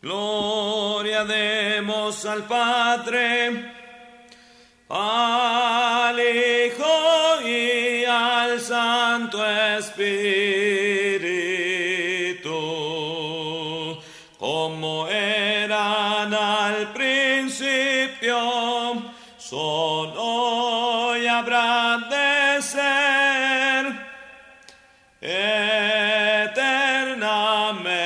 Gloria demos al Padre, al Hijo y al Santo Espíritu, como eran al principio, son hoy, habrán de ser eternamente.